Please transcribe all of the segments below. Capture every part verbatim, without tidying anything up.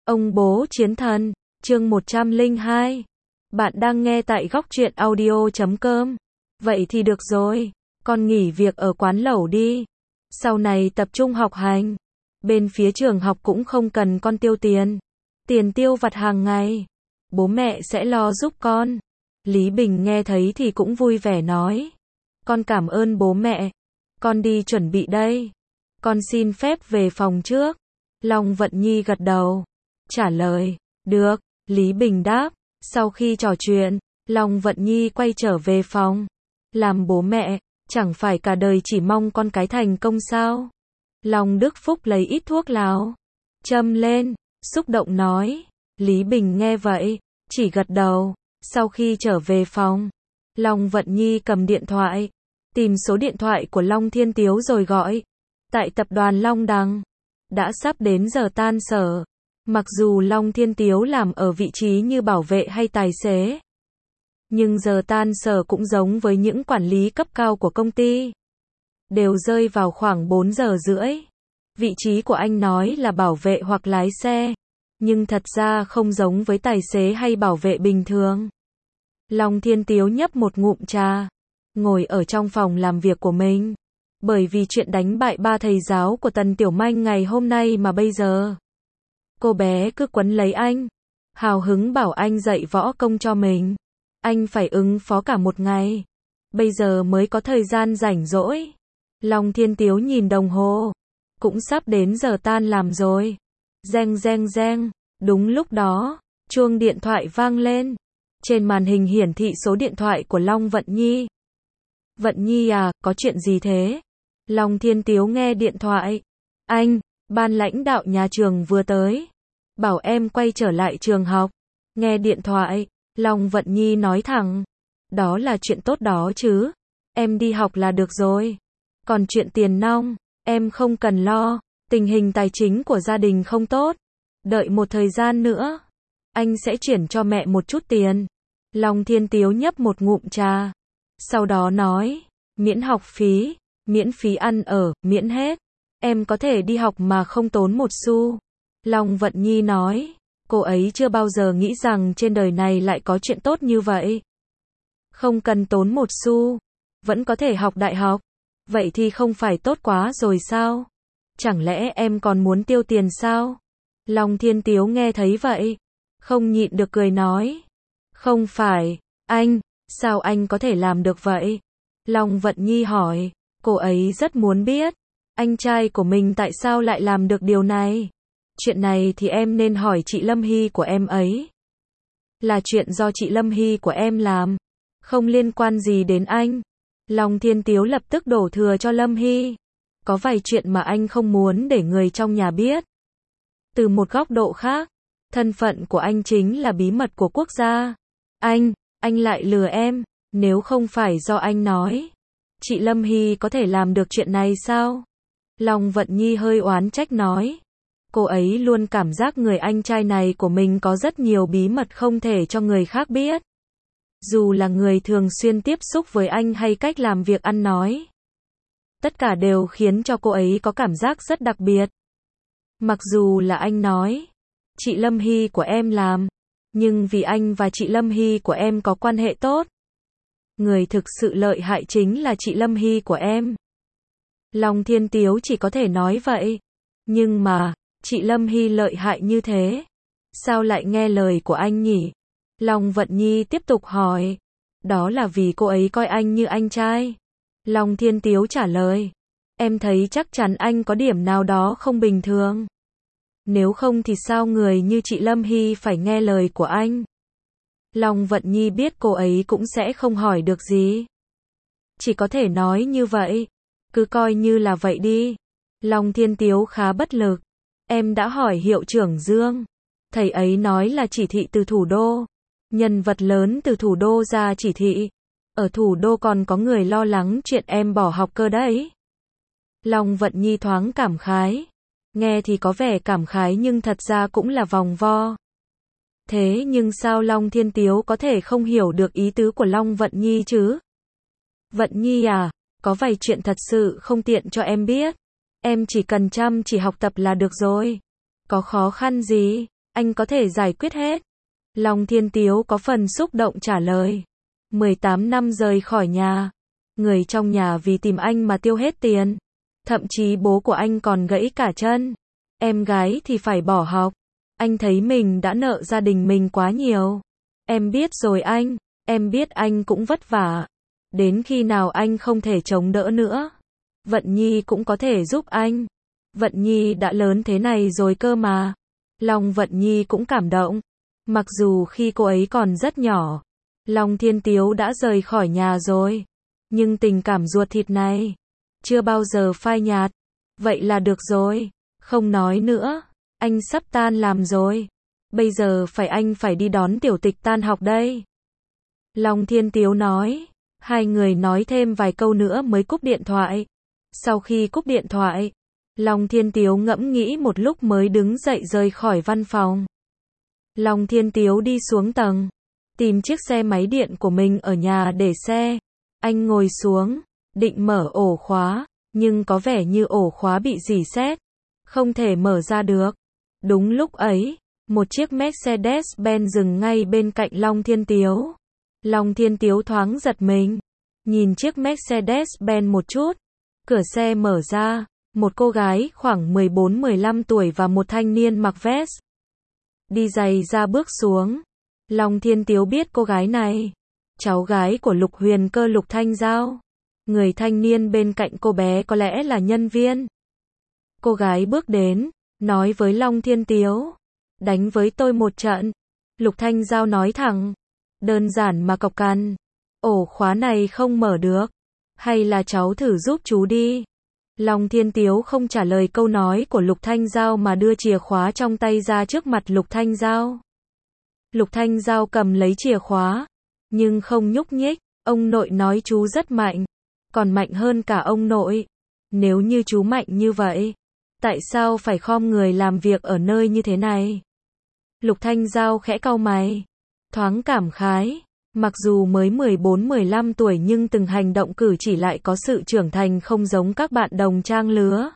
Ông bố chiến thần, chương một trăm lẻ hai. Bạn đang nghe tại góc truyện audio chấm com. Vậy thì được rồi, con nghỉ việc ở quán lẩu đi. Sau này tập trung học hành. Bên phía trường học cũng không cần con tiêu tiền. Tiền tiêu vặt hàng ngày. Bố mẹ sẽ lo giúp con. Lý Bình nghe thấy thì cũng vui vẻ nói. Con cảm ơn bố mẹ. Con đi chuẩn bị đây. Con xin phép về phòng trước. Long Vận Nhi gật đầu. Trả lời, được, Lý Bình đáp. Sau khi trò chuyện, Long Vận Nhi quay trở về phòng. Làm bố mẹ, chẳng phải cả đời chỉ mong con cái thành công sao? Long Đức Phúc lấy ít thuốc lào, châm lên, xúc động nói. Lý Bình nghe vậy, chỉ gật đầu. Sau khi trở về phòng, Long Vận Nhi cầm điện thoại, tìm số điện thoại của Long Thiên Tiếu rồi gọi. Tại tập đoàn Long Đằng, đã sắp đến giờ tan sở. Mặc dù Long Thiên Tiếu làm ở vị trí như bảo vệ hay tài xế, nhưng giờ tan sở cũng giống với những quản lý cấp cao của công ty. Đều rơi vào khoảng bốn giờ rưỡi. Vị trí của anh nói là bảo vệ hoặc lái xe, nhưng thật ra không giống với tài xế hay bảo vệ bình thường. Long Thiên Tiếu nhấp một ngụm trà, ngồi ở trong phòng làm việc của mình. Bởi vì chuyện đánh bại ba thầy giáo của Tần Tiểu Manh ngày hôm nay mà bây giờ cô bé cứ quấn lấy anh, hào hứng bảo anh dạy võ công cho mình. Anh phải ứng phó cả một ngày, bây giờ mới có thời gian rảnh rỗi. Long Thiên Tiếu nhìn đồng hồ, cũng sắp đến giờ tan làm rồi. Reng reng reng, đúng lúc đó, chuông điện thoại vang lên. Trên màn hình hiển thị số điện thoại của Long Vận Nhi. Vận Nhi à, có chuyện gì thế? Long Thiên Tiếu nghe điện thoại. Anh, ban lãnh đạo nhà trường vừa tới, bảo em quay trở lại trường học. Nghe điện thoại, Long Vận Nhi nói thẳng. Đó là chuyện tốt đó chứ. Em đi học là được rồi. Còn chuyện tiền nong, em không cần lo. Tình hình tài chính của gia đình không tốt. Đợi một thời gian nữa, anh sẽ chuyển cho mẹ một chút tiền. Long Thiên Tiếu nhấp một ngụm trà. Sau đó nói, miễn học phí, miễn phí ăn ở, miễn hết. Em có thể đi học mà không tốn một xu. Long Vận Nhi nói, cô ấy chưa bao giờ nghĩ rằng trên đời này lại có chuyện tốt như vậy. Không cần tốn một xu, vẫn có thể học đại học. Vậy thì không phải tốt quá rồi sao? Chẳng lẽ em còn muốn tiêu tiền sao? Long Thiên Tiếu nghe thấy vậy, không nhịn được cười nói. Không phải, anh, sao anh có thể làm được vậy? Long Vận Nhi hỏi, cô ấy rất muốn biết, anh trai của mình tại sao lại làm được điều này. Chuyện này thì em nên hỏi chị Lâm Hy của em ấy. Là chuyện do chị Lâm Hy của em làm, không liên quan gì đến anh. Long Thiên Tiếu lập tức đổ thừa cho Lâm Hy. Có vài chuyện mà anh không muốn để người trong nhà biết. Từ một góc độ khác, thân phận của anh chính là bí mật của quốc gia. Anh, anh lại lừa em, nếu không phải do anh nói, chị Lâm Hy có thể làm được chuyện này sao? Long Vận Nhi hơi oán trách nói. Cô ấy luôn cảm giác người anh trai này của mình có rất nhiều bí mật không thể cho người khác biết. Dù là người thường xuyên tiếp xúc với anh hay cách làm việc ăn nói, tất cả đều khiến cho cô ấy có cảm giác rất đặc biệt. Mặc dù là anh nói, chị Lâm Hy của em làm, nhưng vì anh và chị Lâm Hy của em có quan hệ tốt, người thực sự lợi hại chính là chị Lâm Hy của em. Long Thiên Tiếu chỉ có thể nói vậy. Nhưng mà, chị Lâm Hy lợi hại như thế, sao lại nghe lời của anh nhỉ? Long Vận Nhi tiếp tục hỏi. Đó là vì cô ấy coi anh như anh trai. Long Thiên Tiếu trả lời. Em thấy chắc chắn anh có điểm nào đó không bình thường. Nếu không thì sao người như chị Lâm Hy phải nghe lời của anh? Long Vận Nhi biết cô ấy cũng sẽ không hỏi được gì. Chỉ có thể nói như vậy. Cứ coi như là vậy đi. Long Thiên Tiếu khá bất lực. Em đã hỏi hiệu trưởng Dương. Thầy ấy nói là chỉ thị từ thủ đô. Nhân vật lớn từ thủ đô ra chỉ thị. Ở thủ đô còn có người lo lắng chuyện em bỏ học cơ đấy. Long Vận Nhi thoáng cảm khái. Nghe thì có vẻ cảm khái nhưng thật ra cũng là vòng vo. Thế nhưng sao Long Thiên Tiếu có thể không hiểu được ý tứ của Long Vận Nhi chứ? Vận Nhi à, có vài chuyện thật sự không tiện cho em biết. Em chỉ cần chăm chỉ học tập là được rồi. Có khó khăn gì? anh có thể giải quyết hết. Long Thiên Tiếu có phần xúc động trả lời. mười tám năm rời khỏi nhà. Người trong nhà vì tìm anh mà tiêu hết tiền. Thậm chí bố của anh còn gãy cả chân. Em gái thì phải bỏ học. Anh thấy mình đã nợ gia đình mình quá nhiều. Em biết rồi anh, em biết anh cũng vất vả. Đến khi nào anh không thể chống đỡ nữa, Vận Nhi cũng có thể giúp anh. Vận Nhi đã lớn thế này rồi cơ mà. Lòng Vận Nhi cũng cảm động. Mặc dù khi cô ấy còn rất nhỏ, Long Thiên Tiếu đã rời khỏi nhà rồi. Nhưng tình cảm ruột thịt này chưa bao giờ phai nhạt. Vậy là được rồi, không nói nữa. Anh sắp tan làm rồi. Bây giờ phải anh phải đi đón tiểu tịch tan học đây. Long Thiên Tiếu nói. Hai người nói thêm vài câu nữa mới cúp điện thoại. Sau khi cúp điện thoại, Long Thiên Tiếu ngẫm nghĩ một lúc mới đứng dậy rời khỏi văn phòng. Long Thiên Tiếu đi xuống tầng, tìm chiếc xe máy điện của mình ở nhà để xe. Anh ngồi xuống, định mở ổ khóa, nhưng có vẻ như ổ khóa bị rỉ sét, không thể mở ra được. Đúng lúc ấy, một chiếc Mercedes-Benz dừng ngay bên cạnh Long Thiên Tiếu. Long Thiên Tiếu thoáng giật mình, nhìn chiếc Mercedes-Benz một chút. Cửa xe mở ra, một cô gái khoảng mười bốn mười lăm tuổi và một thanh niên mặc vest đi giày ra bước xuống. Long Thiên Tiếu biết cô gái này, cháu gái của Lục Huyền Cơ Lục Thanh Giao. Người thanh niên bên cạnh cô bé có lẽ là nhân viên. Cô gái bước đến, nói với Long Thiên Tiếu, đánh với tôi một trận. Lục Thanh Giao nói thẳng, đơn giản mà cộc cằn, ổ khóa này không mở được, hay là cháu thử giúp chú đi. Long Thiên Tiếu không trả lời câu nói của Lục Thanh Giao mà đưa chìa khóa trong tay ra trước mặt Lục Thanh Giao. Lục Thanh Giao cầm lấy chìa khóa, nhưng không nhúc nhích. Ông nội nói chú rất mạnh, còn mạnh hơn cả ông nội. Nếu như chú mạnh như vậy, tại sao phải khom người làm việc ở nơi như thế này? Lục Thanh Giao khẽ cau mày, thoáng cảm khái. Mặc dù mới mười bốn mười lăm tuổi nhưng từng hành động cử chỉ lại có sự trưởng thành không giống các bạn đồng trang lứa.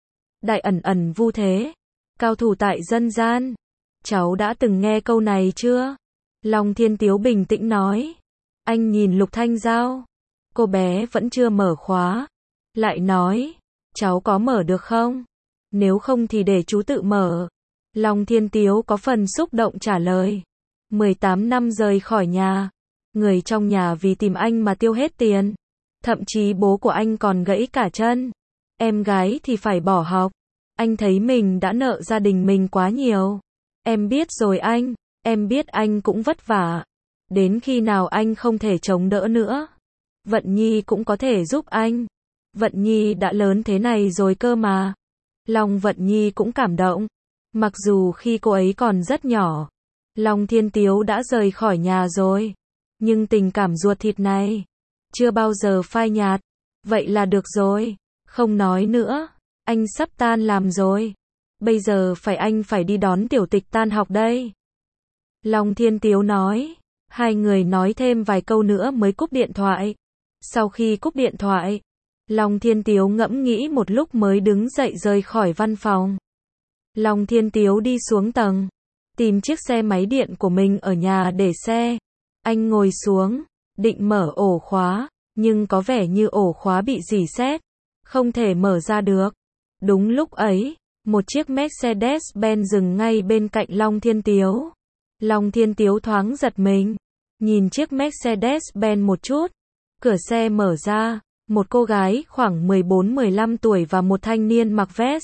Đại ẩn ẩn vu thế, cao thủ tại dân gian. Cháu đã từng nghe câu này chưa? Long Thiên Tiếu bình tĩnh nói. Anh nhìn Lục Thanh Giao. Cô bé vẫn chưa mở khóa. Lại nói, cháu có mở được không? Nếu không thì để chú tự mở. Long Thiên Tiếu có phần xúc động trả lời. mười tám năm rời khỏi nhà. Người trong nhà vì tìm anh mà tiêu hết tiền. Thậm chí bố của anh còn gãy cả chân. Em gái thì phải bỏ học. Anh thấy mình đã nợ gia đình mình quá nhiều. Em biết rồi anh, em biết anh cũng vất vả. Đến khi nào anh không thể chống đỡ nữa, Vận Nhi cũng có thể giúp anh. Vận Nhi đã lớn thế này rồi cơ mà. Lòng Vận Nhi cũng cảm động. Mặc dù khi cô ấy còn rất nhỏ, Long Thiên Tiếu đã rời khỏi nhà rồi. Nhưng tình cảm ruột thịt này chưa bao giờ phai nhạt. Vậy là được rồi, không nói nữa. Anh sắp tan làm rồi. Bây giờ phải anh phải đi đón tiểu tịch tan học đây. Long Thiên Tiếu nói. Hai người nói thêm vài câu nữa mới cúp điện thoại. Sau khi cúp điện thoại, Long Thiên Tiếu ngẫm nghĩ một lúc mới đứng dậy rời khỏi văn phòng. Long Thiên Tiếu đi xuống tầng, tìm chiếc xe máy điện của mình ở nhà để xe. Anh ngồi xuống, định mở ổ khóa, nhưng có vẻ như ổ khóa bị rỉ sét, không thể mở ra được. Đúng lúc ấy, một chiếc Mercedes-Benz dừng ngay bên cạnh Long Thiên Tiếu. Long Thiên Tiếu thoáng giật mình, nhìn chiếc Mercedes-Benz một chút. Cửa xe mở ra, một cô gái khoảng mười bốn mười lăm tuổi và một thanh niên mặc vest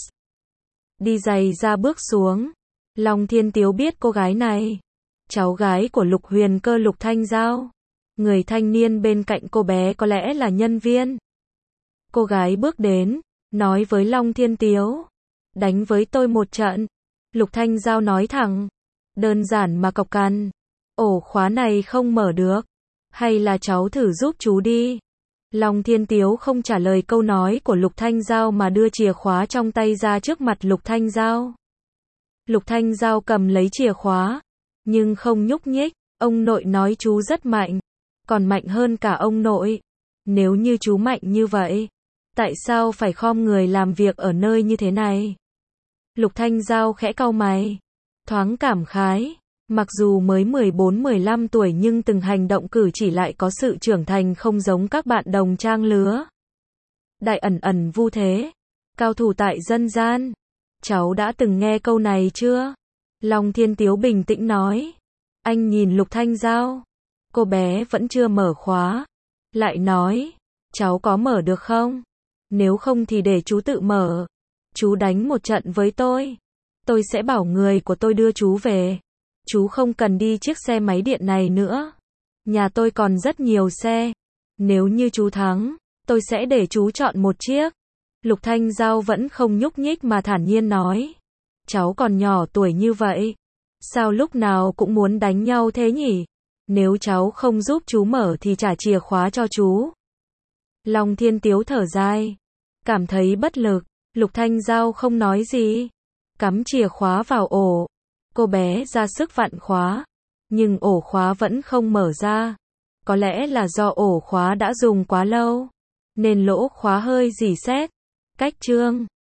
đi giày ra bước xuống. Long Thiên Tiếu biết cô gái này, cháu gái của Lục Huyền Cơ Lục Thanh Giao. Người thanh niên bên cạnh cô bé có lẽ là nhân viên. Cô gái bước đến, nói với Long Thiên Tiếu, đánh với tôi một trận. Lục Thanh Giao nói thẳng, đơn giản mà cộc cằn, ổ khóa này không mở được, hay là cháu thử giúp chú đi. Long Thiên Tiếu không trả lời câu nói của Lục Thanh Giao mà đưa chìa khóa trong tay ra trước mặt Lục Thanh Giao. Lục Thanh Giao cầm lấy chìa khóa, nhưng không nhúc nhích. Ông nội nói chú rất mạnh, còn mạnh hơn cả ông nội. Nếu như chú mạnh như vậy, tại sao phải khom người làm việc ở nơi như thế này? Lục Thanh Giao khẽ cau mày, thoáng cảm khái. Mặc dù mới mười bốn mười lăm tuổi nhưng từng hành động cử chỉ lại có sự trưởng thành không giống các bạn đồng trang lứa. Đại ẩn ẩn vu thế. Cao thủ tại dân gian. Cháu đã từng nghe câu này chưa? Long Thiên Tiếu bình tĩnh nói. Anh nhìn Lục Thanh Giao. Cô bé vẫn chưa mở khóa. Lại nói. Cháu có mở được không? Nếu không thì để chú tự mở. Chú đánh một trận với tôi. Tôi sẽ bảo người của tôi đưa chú về. Chú không cần đi chiếc xe máy điện này nữa. Nhà tôi còn rất nhiều xe. Nếu như chú thắng, tôi sẽ để chú chọn một chiếc. Lục Thanh Giao vẫn không nhúc nhích mà thản nhiên nói. Cháu còn nhỏ tuổi như vậy. Sao lúc nào cũng muốn đánh nhau thế nhỉ? Nếu cháu không giúp chú mở thì trả chìa khóa cho chú. Long Thiên Tiếu thở dài. Cảm thấy bất lực. Lục Thanh Giao không nói gì. Cắm chìa khóa vào ổ. Cô bé ra sức vặn khóa. Nhưng ổ khóa vẫn không mở ra. Có lẽ là do ổ khóa đã dùng quá lâu. Nên lỗ khóa hơi rỉ sét. Cách chương